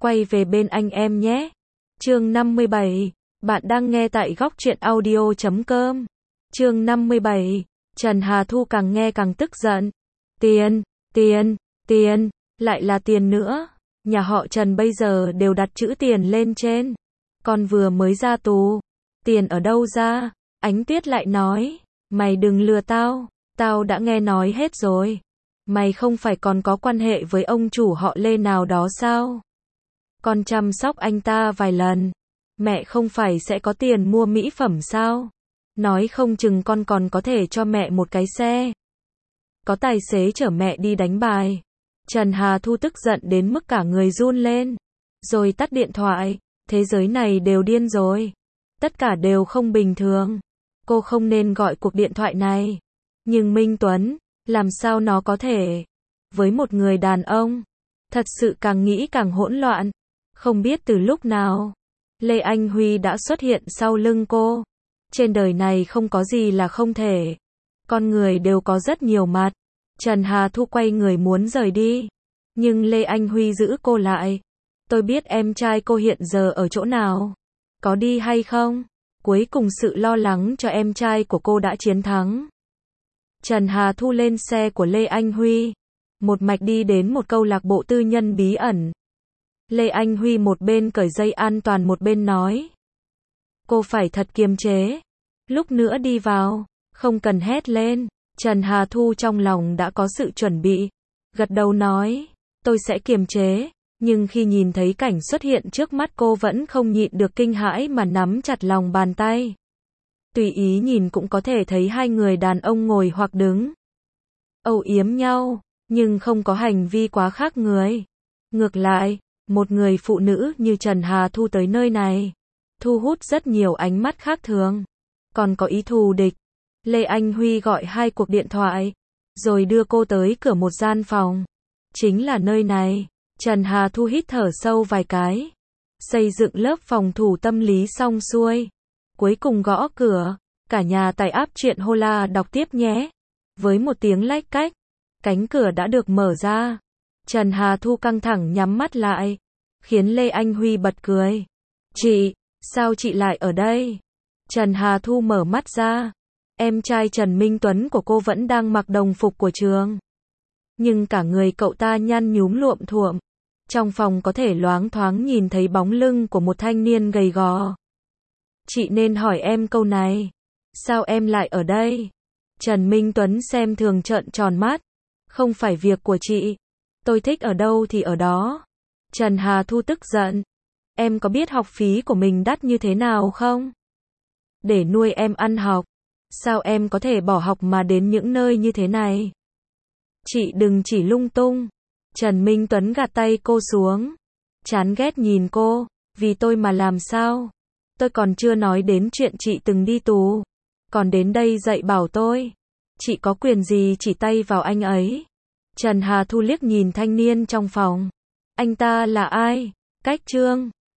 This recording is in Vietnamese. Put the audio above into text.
quay về bên anh em nhé. Chương 57, bạn đang nghe tại góc truyện audio.com. Chương 57, Trần Hà Thu càng nghe càng tức giận. Tiền, lại là tiền nữa. Nhà họ Trần bây giờ đều đặt chữ tiền lên trên. Con vừa mới ra tù, tiền ở đâu ra? Ánh Tuyết lại nói, mày đừng lừa tao, tao đã nghe nói hết rồi. Mày không phải còn có quan hệ với ông chủ họ Lê nào đó sao? Con chăm sóc anh ta vài lần, mẹ không phải sẽ có tiền mua mỹ phẩm sao? Nói không chừng con còn có thể cho mẹ một cái xe. Có tài xế chở mẹ đi đánh bài. Trần Hà Thu tức giận đến mức cả người run lên, rồi tắt điện thoại. Thế giới này đều điên rồi. Tất cả đều không bình thường. Cô không nên gọi cuộc điện thoại này. Nhưng Minh Tuấn, làm sao nó có thể? Với một người đàn ông, thật sự càng nghĩ càng hỗn loạn. Không biết từ lúc nào, Lê Anh Huy đã xuất hiện sau lưng cô. Trên đời này không có gì là không thể. Con người đều có rất nhiều mặt. Trần Hà Thu quay người muốn rời đi. Nhưng Lê Anh Huy giữ cô lại. Tôi biết em trai cô hiện giờ ở chỗ nào. Có đi hay không? Cuối cùng sự lo lắng cho em trai của cô đã chiến thắng. Trần Hà Thu lên xe của Lê Anh Huy. Một mạch đi đến một câu lạc bộ tư nhân bí ẩn. Lê Anh Huy một bên cởi dây an toàn một bên nói. Cô phải thật kiềm chế. Lúc nữa đi vào, không cần hét lên. Trần Hà Thu trong lòng đã có sự chuẩn bị. Gật đầu nói, tôi sẽ kiềm chế. Nhưng khi nhìn thấy cảnh xuất hiện trước mắt cô vẫn không nhịn được kinh hãi mà nắm chặt lòng bàn tay. Tùy ý nhìn cũng có thể thấy hai người đàn ông ngồi hoặc đứng, âu yếm nhau, nhưng không có hành vi quá khác người. Ngược lại, một người phụ nữ như Trần Hà Thu tới nơi này, thu hút rất nhiều ánh mắt khác thường. Còn có ý thù địch. Lê Anh Huy gọi 2 cuộc điện thoại, rồi đưa cô tới cửa một gian phòng. Chính là nơi này. Trần Hà Thu hít thở sâu vài cái. Xây dựng lớp phòng thủ tâm lý xong xuôi. Cuối cùng gõ cửa. Cả nhà tải app truyện Hola đọc tiếp nhé. Với một tiếng lách cách, cánh cửa đã được mở ra. Trần Hà Thu căng thẳng nhắm mắt lại, khiến Lê Anh Huy bật cười. Chị, sao chị lại ở đây? Trần Hà Thu mở mắt ra. Em trai Trần Minh Tuấn của cô vẫn đang mặc đồng phục của trường. Nhưng cả người cậu ta nhăn nhúm luộm thuộm. Trong phòng có thể loáng thoáng nhìn thấy bóng lưng của một thanh niên gầy gò. Chị nên hỏi em câu này. Sao em lại ở đây? Trần Minh Tuấn xem thường trợn tròn mắt. Không phải việc của chị. Tôi thích ở đâu thì ở đó. Trần Hà Thu tức giận. Em có biết học phí của mình đắt như thế nào không? Để nuôi em ăn học. Sao em có thể bỏ học mà đến những nơi như thế này? Chị đừng chỉ lung tung. Trần Minh Tuấn gạt tay cô xuống. Chán ghét nhìn cô. Vì tôi mà làm sao? Tôi còn chưa nói đến chuyện chị từng đi tù. Còn đến đây dạy bảo tôi. Chị có quyền gì chỉ tay vào anh ấy? Trần Hà Thu liếc nhìn thanh niên trong phòng. Anh ta là ai? Cách Trương.